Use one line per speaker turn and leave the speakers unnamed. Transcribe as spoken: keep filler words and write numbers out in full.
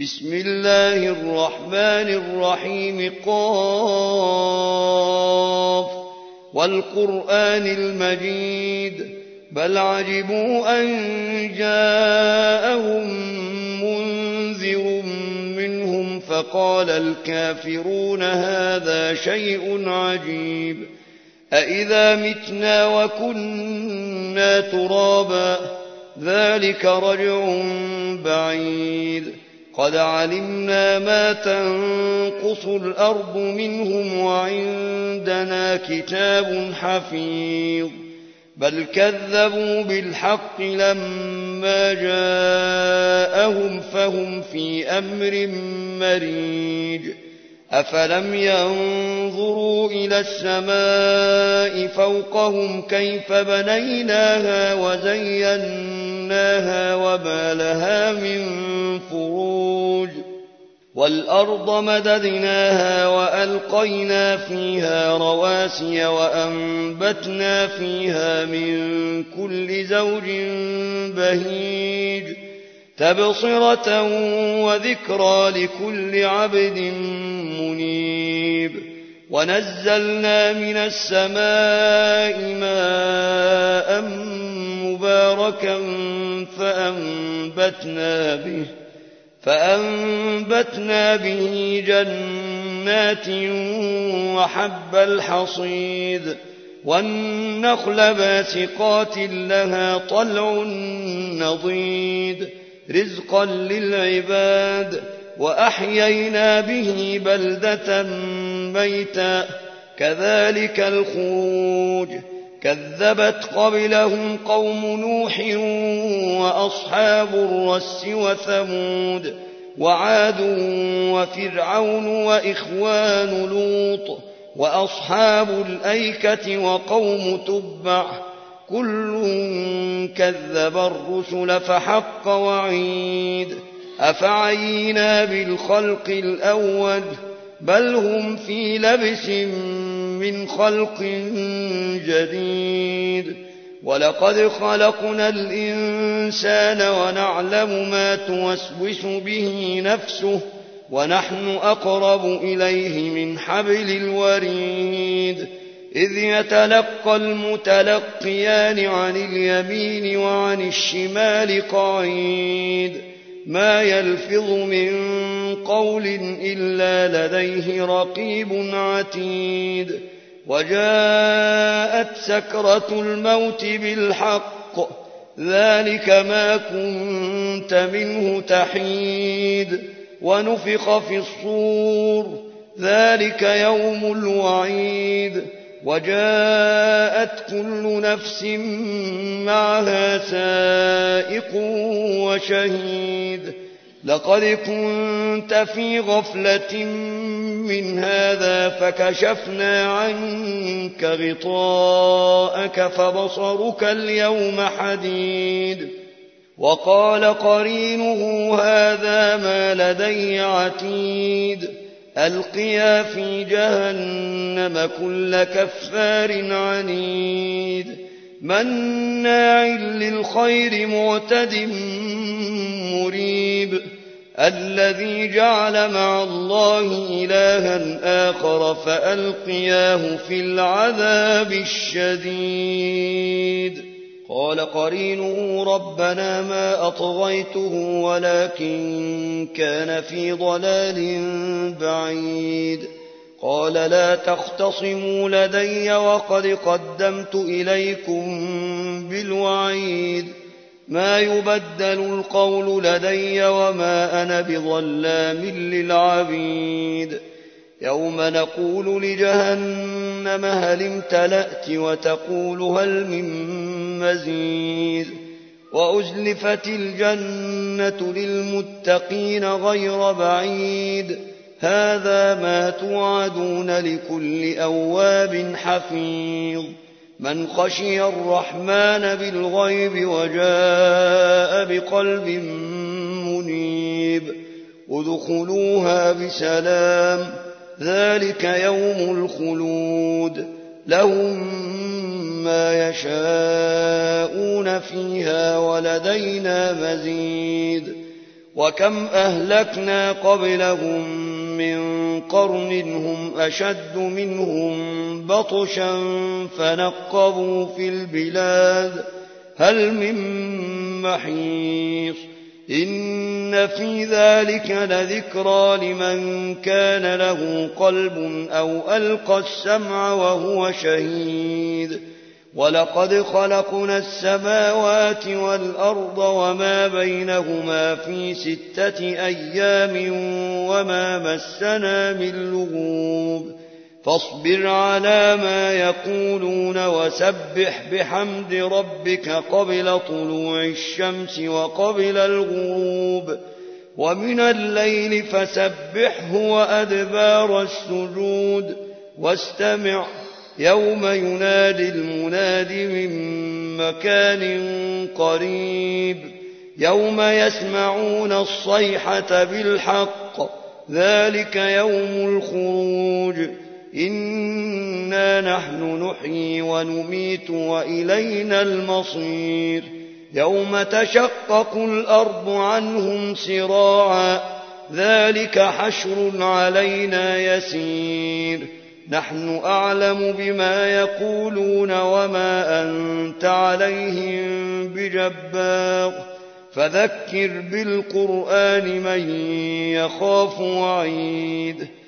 بسم الله الرحمن الرحيم. قاف والقرآن المجيد بل عجبوا أن جاءهم منذر منهم فقال الكافرون هذا شيء عجيب أإذا متنا وكنا ترابا ذلك رجع بعيد قد علمنا ما تنقص الأرض منهم وعندنا كتاب حفيظ بل كذبوا بالحق لما جاءهم فهم في أمر مريج أفلم ينظروا إلى السماء فوقهم كيف بنيناها وزيناها وما لها من فروج والأرض مددناها وألقينا فيها رواسي وأنبتنا فيها من كل زوج بهيج تبصرة وذكرى لكل عبد منيب ونزلنا من السماء ماء مباركا فأنبتنا به فأنبتنا به جنات وحب الحصيد والنخل باسقات لها طلع نضيد رزقا للعباد وأحيينا به بلدة ميتا كذلك الخروج كذبت قبلهم قوم نوح وأصحاب الرس وثمود وعاد وفرعون وإخوان لوط وأصحاب الأيكة وقوم تبع كل كذب الرسل فحق وعيد أفعينا بالخلق الأول بل هم في لبس من خلق جديد ولقد خلقنا الإنسان ونعلم ما توسوس به نفسه ونحن أقرب إليه من حبل الوريد إذ يتلقى المتلقيان عن اليمين وعن الشمال قعيد ما يلفظ من قول إلا لديه رقيب عتيد وجاءت سكرة الموت بالحق ذلك ما كنت منه تحيد ونفخ في الصور ذلك يوم الوعيد وجاءت كل نفس معها سائق وشهيد لقد كنت في غفلة من هذا فكشفنا عنك غطاءك فبصرك اليوم حديد وقال قرينه هذا ما لدي عتيد ألقيا في جهنم كل كفار عنيد مناع للخير معتد مريب الذي جعل مع الله إلها آخر فألقياه في العذاب الشديد قال قرينه ربنا ما أطغيته ولكن كان في ضلال بعيد قال لا تختصموا لدي وقد قدمت إليكم بالوعيد ما يبدل القول لدي وما أنا بظلام للعبيد يوم نقول لجهنم هل امتلأت وتقول هل من مزيد وأزلفت الجنة للمتقين غير بعيد هذا ما توعدون لكل أواب حفيظ من خشي الرحمن بالغيب وجاء بقلب منيب ادخلوها بسلام ذلك يوم الخلود لهم ما يشاءون فيها ولدينا مزيد وكم أهلكنا قبلهم من قرن هم أشد منهم بطشا فنقبوا في البلاد هل من محيص إن في ذلك لذكرى لمن كان له قلب أو ألقى السمع وهو شهيد ولقد خلقنا السماوات والأرض وما بينهما في ستة أيام وما مسنا من لغوب فاصبر على ما يقولون وسبح بحمد ربك قبل طلوع الشمس وقبل الغروب ومن الليل فسبحه وأدبار السجود واستمع يوم ينادي المناد من مكان قريب يوم يسمعون الصيحة بالحق ذلك يوم الخروج إنا نحن نحيي ونميت وإلينا المصير يوم تشقق الأرض عنهم سراعا ذلك حشر علينا يسير نحن أعلم بما يقولون وما أنت عليهم بجبار فذكر بالقرآن من يخاف وعيد